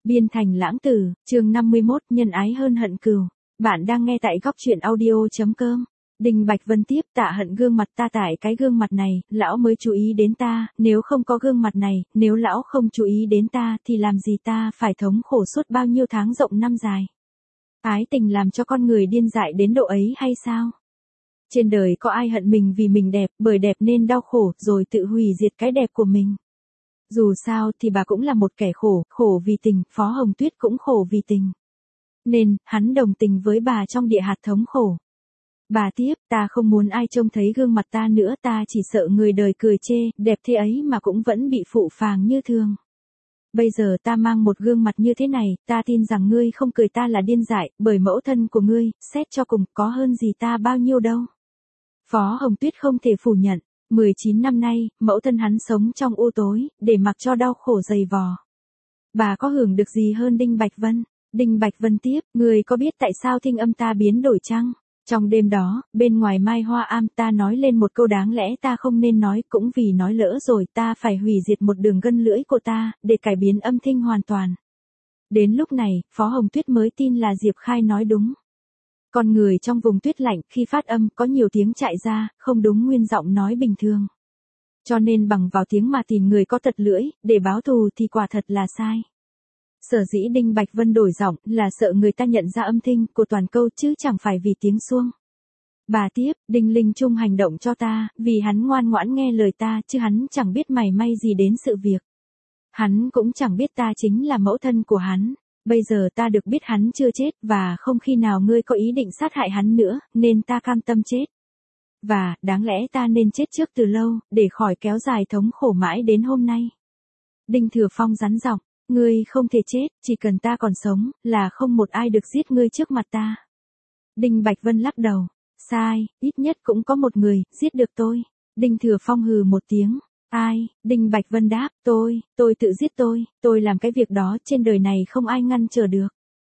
Biên thành lãng tử, chương 51, nhân ái hơn hận cừu. Bạn đang nghe tại góc truyện audio.com. Đinh Bạch Vân tiếp, tạ hận gương mặt ta, tại cái gương mặt này, lão mới chú ý đến ta, nếu không có gương mặt này, nếu lão không chú ý đến ta thì làm gì ta phải thống khổ suốt bao nhiêu tháng rộng năm dài. Ái tình làm cho con người điên dại đến độ ấy hay sao? Trên đời có ai hận mình vì mình đẹp, bởi đẹp nên đau khổ, rồi tự hủy diệt cái đẹp của mình. Dù sao thì bà cũng là một kẻ khổ, khổ vì tình, Phó Hồng Tuyết cũng khổ vì tình. Nên, hắn đồng tình với bà trong địa hạt thống khổ. Bà tiếp, ta không muốn ai trông thấy gương mặt ta nữa, ta chỉ sợ người đời cười chê, đẹp thế ấy mà cũng vẫn bị phụ phàng như thường. Bây giờ ta mang một gương mặt như thế này, ta tin rằng ngươi không cười ta là điên dại, bởi mẫu thân của ngươi, xét cho cùng, có hơn gì ta bao nhiêu đâu. Phó Hồng Tuyết không thể phủ nhận. 19 năm nay, mẫu thân hắn sống trong u tối, để mặc cho đau khổ dày vò. Bà có hưởng được gì hơn Đinh Bạch Vân? Đinh Bạch Vân tiếp, người có biết tại sao thinh âm ta biến đổi chăng? Trong đêm đó, bên ngoài Mai Hoa Am ta nói lên một câu đáng lẽ ta không nên nói, cũng vì nói lỡ rồi ta phải hủy diệt một đường gân lưỡi của ta, để cải biến âm thanh hoàn toàn. Đến lúc này, Phó Hồng Tuyết mới tin là Diệp Khai nói đúng. Con người trong vùng tuyết lạnh khi phát âm có nhiều tiếng chạy ra, không đúng nguyên giọng nói bình thường. Cho nên bằng vào tiếng mà tìm người có tật lưỡi, để báo thù thì quả thật là sai. Sở dĩ Đinh Bạch Vân đổi giọng là sợ người ta nhận ra âm thanh của toàn câu chứ chẳng phải vì tiếng xuông. Bà tiếp, Đinh Linh Trung hành động cho ta, vì hắn ngoan ngoãn nghe lời ta chứ hắn chẳng biết mảy may gì đến sự việc. Hắn cũng chẳng biết ta chính là mẫu thân của hắn. Bây giờ ta được biết hắn chưa chết và không khi nào ngươi có ý định sát hại hắn nữa, nên ta cam tâm chết. Và, đáng lẽ ta nên chết trước từ lâu, để khỏi kéo dài thống khổ mãi đến hôm nay. Đinh Thừa Phong rắn giọng, ngươi không thể chết, chỉ cần ta còn sống, là không một ai được giết ngươi trước mặt ta. Đinh Bạch Vân lắc đầu, sai, ít nhất cũng có một người, giết được tôi. Đinh Thừa Phong hừ một tiếng. Ai? Đinh Bạch Vân đáp, tôi tự giết tôi làm cái việc đó trên đời này không ai ngăn trở được.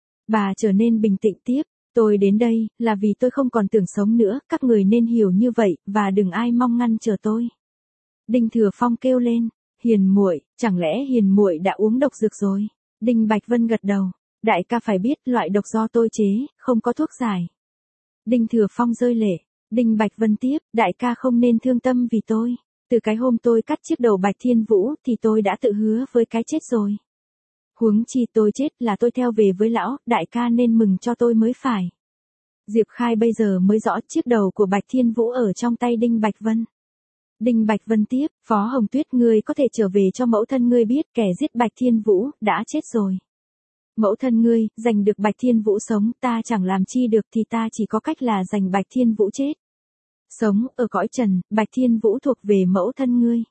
Bà trở nên bình tĩnh tiếp, tôi đến đây, là vì tôi không còn tưởng sống nữa, các người nên hiểu như vậy, và đừng ai mong ngăn trở tôi. Đinh Thừa Phong kêu lên, Hiền muội, chẳng lẽ Hiền muội đã uống độc dược rồi? Đinh Bạch Vân gật đầu, đại ca phải biết loại độc do tôi chế, không có thuốc giải. Đinh Thừa Phong rơi lệ, Đinh Bạch Vân tiếp, đại ca không nên thương tâm vì tôi. Từ cái hôm tôi cắt chiếc đầu Bạch Thiên Vũ thì tôi đã tự hứa với cái chết rồi. Huống chi tôi chết là tôi theo về với lão, đại ca nên mừng cho tôi mới phải. Diệp Khai bây giờ mới rõ chiếc đầu của Bạch Thiên Vũ ở trong tay Đinh Bạch Vân. Đinh Bạch Vân tiếp, Phó Hồng Tuyết ngươi có thể trở về cho mẫu thân ngươi biết kẻ giết Bạch Thiên Vũ đã chết rồi. Mẫu thân ngươi, giành được Bạch Thiên Vũ sống ta chẳng làm chi được thì ta chỉ có cách là giành Bạch Thiên Vũ chết. Sống ở cõi trần, Bạch Thiên Vũ thuộc về mẫu thân ngươi.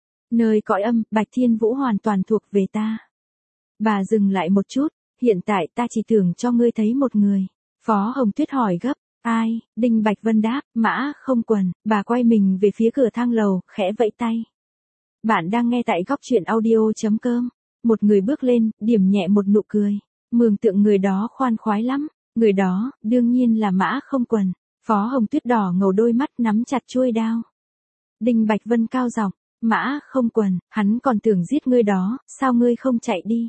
Nơi cõi âm, Bạch Thiên Vũ hoàn toàn thuộc về ta. Bà dừng lại một chút, hiện tại ta chỉ tưởng cho ngươi thấy một người. Phó Hồng Tuyết hỏi gấp, ai? Đinh Bạch Vân đáp, Mã Không Quần. Bà quay mình về phía cửa thang lầu, khẽ vẫy tay. Bạn đang nghe tại góc truyện audio.com. Một người bước lên, điểm nhẹ một nụ cười. Mường tượng người đó khoan khoái lắm. Người đó, đương nhiên là Mã Không Quần. Phó Hồng Tuyết đỏ ngầu đôi mắt nắm chặt chuôi đao. Đinh Bạch Vân cao giọng, Mã Không Quần, hắn còn tưởng giết ngươi đó, sao ngươi không chạy đi?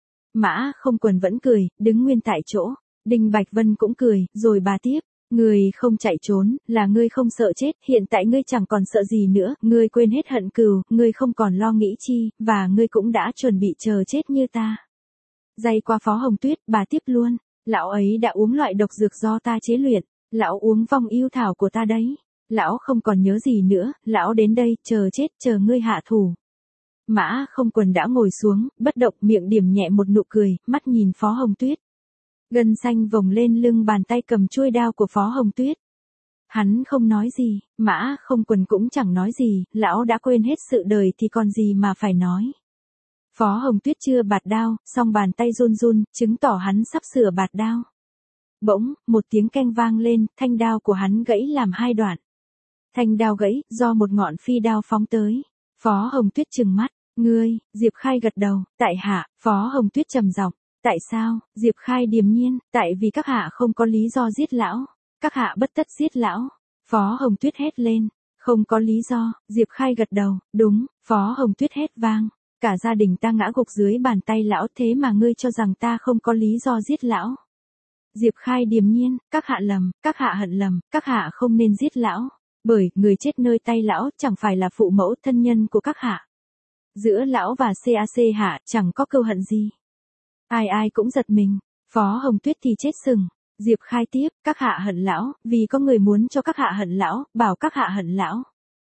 Mã Không Quần vẫn cười, đứng nguyên tại chỗ. Đinh Bạch Vân cũng cười, rồi bà tiếp, ngươi không chạy trốn, là ngươi không sợ chết, hiện tại ngươi chẳng còn sợ gì nữa, ngươi quên hết hận cừu, ngươi không còn lo nghĩ chi, và ngươi cũng đã chuẩn bị chờ chết như ta. Giây qua Phó Hồng Tuyết, bà tiếp luôn, lão ấy đã uống loại độc dược do ta chế luyện. Lão uống vong yêu thảo của ta đấy. Lão không còn nhớ gì nữa, lão đến đây, chờ chết, chờ ngươi hạ thủ. Mã Không Quần đã ngồi xuống, bất động, miệng điểm nhẹ một nụ cười, mắt nhìn Phó Hồng Tuyết. Gân xanh vồng lên lưng bàn tay cầm chuôi đao của Phó Hồng Tuyết. Hắn không nói gì, Mã Không Quần cũng chẳng nói gì, lão đã quên hết sự đời thì còn gì mà phải nói. Phó Hồng Tuyết chưa bạt đao, song bàn tay run run, chứng tỏ hắn sắp sửa bạt đao. Bỗng, một tiếng keng vang lên, thanh đao của hắn gãy làm hai đoạn. Thanh đao gãy, do một ngọn phi đao phóng tới. Phó Hồng Tuyết trừng mắt, ngươi, Diệp Khai gật đầu, tại hạ, Phó Hồng Tuyết trầm giọng, tại sao, Diệp Khai điềm nhiên, tại vì các hạ không có lý do giết lão, các hạ bất tất giết lão. Phó Hồng Tuyết hét lên, không có lý do, Diệp Khai gật đầu, đúng, Phó Hồng Tuyết hét vang. Cả gia đình ta ngã gục dưới bàn tay lão, thế mà ngươi cho rằng ta không có lý do giết lão. Diệp Khai điềm nhiên, các hạ lầm, các hạ hận lầm, các hạ không nên giết lão. Bởi, người chết nơi tay lão chẳng phải là phụ mẫu thân nhân của các hạ. Giữa lão và CAC hạ chẳng có cừu hận gì. Ai ai cũng giật mình, Phó Hồng Tuyết thì chết sừng. Diệp Khai tiếp, các hạ hận lão, vì có người muốn cho các hạ hận lão, bảo các hạ hận lão.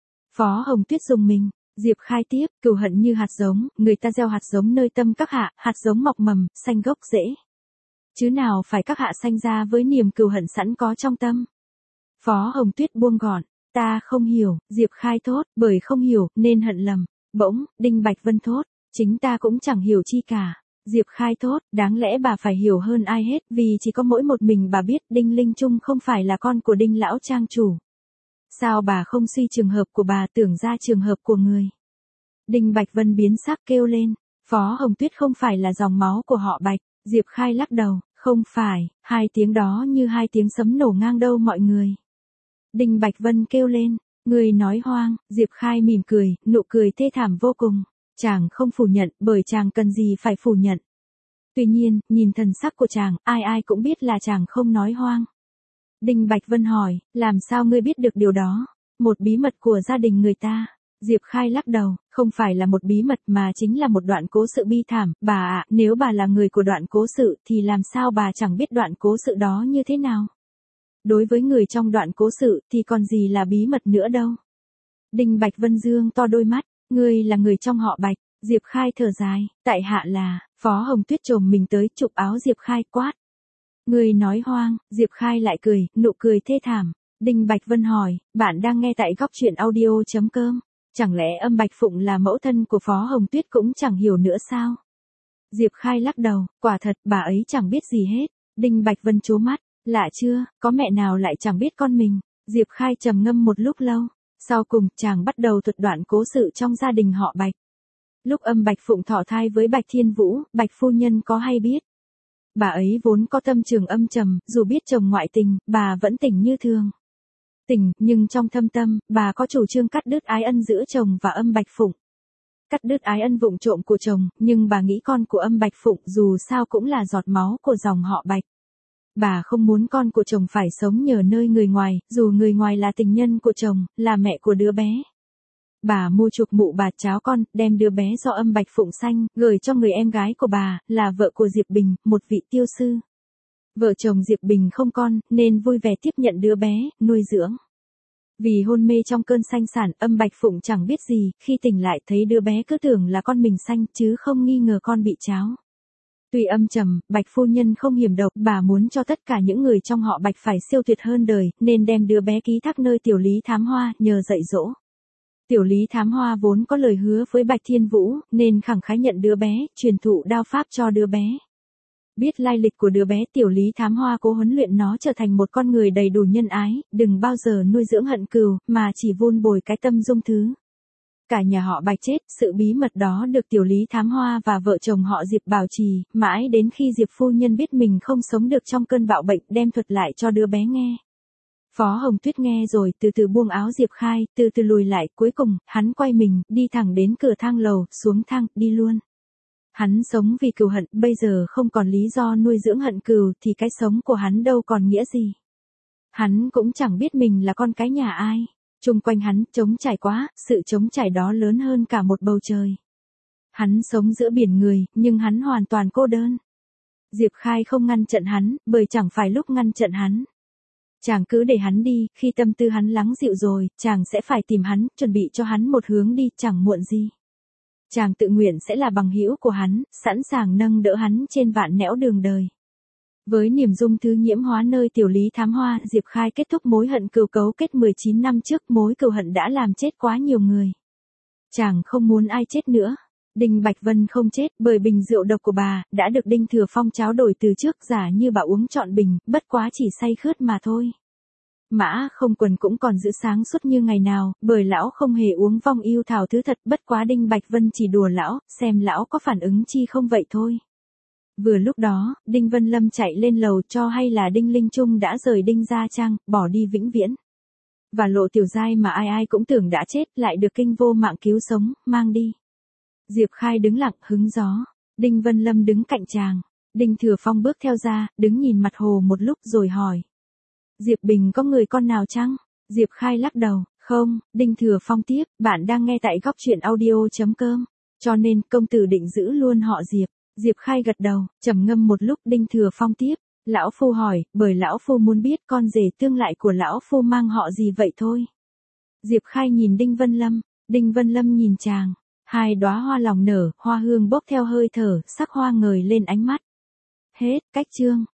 Phó Hồng Tuyết dùng mình. Diệp Khai tiếp, cừu hận như hạt giống, người ta gieo hạt giống nơi tâm các hạ, hạt giống mọc mầm, xanh gốc rễ. Chứ nào phải các hạ sanh ra với niềm cừu hận sẵn có trong tâm. Phó Hồng Tuyết buông gọn, ta không hiểu, Diệp Khai thốt, bởi không hiểu, nên hận lầm. Bỗng, Đinh Bạch Vân thốt, chính ta cũng chẳng hiểu chi cả. Diệp Khai thốt, đáng lẽ bà phải hiểu hơn ai hết, vì chỉ có mỗi một mình bà biết Đinh Linh Trung không phải là con của Đinh Lão Trang chủ. Sao bà không suy trường hợp của bà tưởng ra trường hợp của người? Đinh Bạch Vân biến sắc kêu lên, Phó Hồng Tuyết không phải là dòng máu của họ Bạch. Diệp Khai lắc đầu, không phải, hai tiếng đó như hai tiếng sấm nổ ngang đâu mọi người. Đinh Bạch Vân kêu lên, người nói hoang. Diệp Khai mỉm cười, nụ cười thê thảm vô cùng. Chàng không phủ nhận, bởi chàng cần gì phải phủ nhận. Tuy nhiên, nhìn thần sắc của chàng, ai ai cũng biết là chàng không nói hoang. Đinh Bạch Vân hỏi, làm sao ngươi biết được điều đó? Một bí mật của gia đình người ta. Diệp Khai lắc đầu, không phải là một bí mật mà chính là một đoạn cố sự bi thảm. Bà ạ, nếu bà là người của đoạn cố sự thì làm sao bà chẳng biết đoạn cố sự đó như thế nào? Đối với người trong đoạn cố sự thì còn gì là bí mật nữa đâu. Đinh Bạch Vân dương to đôi mắt, ngươi là người trong họ Bạch. Diệp Khai thở dài, tại hạ là. Phó Hồng Tuyết chồm mình tới chụp áo Diệp Khai quát. Ngươi nói hoang. Diệp Khai lại cười, nụ cười thê thảm. Đinh Bạch Vân hỏi, bạn đang nghe tại góc truyện audio.com. Chẳng lẽ Âm Bạch Phụng là mẫu thân của Phó Hồng Tuyết cũng chẳng hiểu nữa sao? Diệp Khai lắc đầu, quả thật bà ấy chẳng biết gì hết. Đinh Bạch Vân trố mắt, lạ chưa, có mẹ nào lại chẳng biết con mình. Diệp Khai trầm ngâm một lúc lâu, sau cùng chàng bắt đầu thuật đoạn cố sự trong gia đình họ Bạch. Lúc Âm Bạch Phụng thọ thai với Bạch Thiên Vũ, Bạch phu nhân có hay biết. Bà ấy vốn có tâm trường âm trầm, dù biết chồng ngoại tình, bà vẫn tỉnh như thường. Tỉnh, nhưng trong thâm tâm, bà có chủ trương cắt đứt ái ân giữa chồng và Âm Bạch Phụng. Cắt đứt ái ân vụng trộm của chồng, nhưng bà nghĩ con của Âm Bạch Phụng dù sao cũng là giọt máu của dòng họ Bạch. Bà không muốn con của chồng phải sống nhờ nơi người ngoài, dù người ngoài là tình nhân của chồng, là mẹ của đứa bé. Bà mua chuộc mụ bà cháu con, đem đứa bé do Âm Bạch Phụng sanh, gửi cho người em gái của bà, là vợ của Diệp Bình, một vị tiêu sư. Vợ chồng Diệp Bình không con, nên vui vẻ tiếp nhận đứa bé, nuôi dưỡng. Vì hôn mê trong cơn sanh sản, Âm Bạch Phụng chẳng biết gì, khi tỉnh lại thấy đứa bé cứ tưởng là con mình sanh, chứ không nghi ngờ con bị tráo. Tuy âm trầm, Bạch phu nhân không hiểm độc, bà muốn cho tất cả những người trong họ Bạch phải siêu tuyệt hơn đời, nên đem đứa bé ký thác nơi Tiểu Lý Thám Hoa, nhờ dạy dỗ. Tiểu Lý Thám Hoa vốn có lời hứa với Bạch Thiên Vũ, nên khẳng khái nhận đứa bé, truyền thụ đao pháp cho đứa bé. Biết lai lịch của đứa bé, Tiểu Lý Thám Hoa cố huấn luyện nó trở thành một con người đầy đủ nhân ái, đừng bao giờ nuôi dưỡng hận cừu, mà chỉ vun bồi cái tâm dung thứ. Cả nhà họ Bạch chết, sự bí mật đó được Tiểu Lý Thám Hoa và vợ chồng họ Diệp bảo trì, mãi đến khi Diệp phu nhân biết mình không sống được trong cơn bạo bệnh, đem thuật lại cho đứa bé nghe. Phó Hồng Tuyết nghe rồi từ từ buông áo Diệp Khai, từ từ lùi lại, cuối cùng, hắn quay mình, đi thẳng đến cửa thang lầu, xuống thang, đi luôn. Hắn sống vì cừu hận, bây giờ không còn lý do nuôi dưỡng hận cừu thì cái sống của hắn đâu còn nghĩa gì. Hắn cũng chẳng biết mình là con cái nhà ai. Chung quanh hắn, trống trải quá, sự trống trải đó lớn hơn cả một bầu trời. Hắn sống giữa biển người, nhưng hắn hoàn toàn cô đơn. Diệp Khai không ngăn chặn hắn, bởi chẳng phải lúc ngăn chặn hắn. Chàng cứ để hắn đi, khi tâm tư hắn lắng dịu rồi, chàng sẽ phải tìm hắn, chuẩn bị cho hắn một hướng đi, chẳng muộn gì. Chàng tự nguyện sẽ là bằng hữu của hắn, sẵn sàng nâng đỡ hắn trên vạn nẻo đường đời. Với niềm dung thứ nhiễm hóa nơi Tiểu Lý Thám Hoa, Diệp Khai kết thúc mối hận cừu cấu kết 19 năm trước, mối cừu hận đã làm chết quá nhiều người. Chàng không muốn ai chết nữa. Đinh Bạch Vân không chết, bởi bình rượu độc của bà, đã được Đinh Thừa Phong tráo đổi từ trước, giả như bà uống trọn bình, bất quá chỉ say khướt mà thôi. Mã Không Quần cũng còn giữ sáng suốt như ngày nào, bởi lão không hề uống vong yêu thảo thứ thật, bất quá Đinh Bạch Vân chỉ đùa lão, xem lão có phản ứng chi không vậy thôi. Vừa lúc đó, Đinh Vân Lâm chạy lên lầu cho hay là Đinh Linh Trung đã rời Đinh Gia Trang, bỏ đi vĩnh viễn. Và Lộ Tiểu Giai mà ai ai cũng tưởng đã chết, lại được Kinh Vô Mạng cứu sống, mang đi. Diệp Khai đứng lặng hứng gió. Đinh Vân Lâm đứng cạnh chàng. Đinh Thừa Phong bước theo ra, đứng nhìn mặt hồ một lúc rồi hỏi. Diệp Bình có người con nào chăng? Diệp Khai lắc đầu, không. Đinh Thừa Phong tiếp, bạn đang nghe tại góc truyện audio.com. Cho nên công tử định giữ luôn họ Diệp. Diệp Khai gật đầu, trầm ngâm một lúc. Đinh Thừa Phong tiếp, lão phu hỏi, bởi lão phu muốn biết con rể tương lại của lão phu mang họ gì vậy thôi. Diệp Khai nhìn Đinh Vân Lâm, Đinh Vân Lâm nhìn chàng. Hai đóa hoa lòng nở, hoa hương bốc theo hơi thở, sắc hoa ngời lên ánh mắt. Hết, cách chương.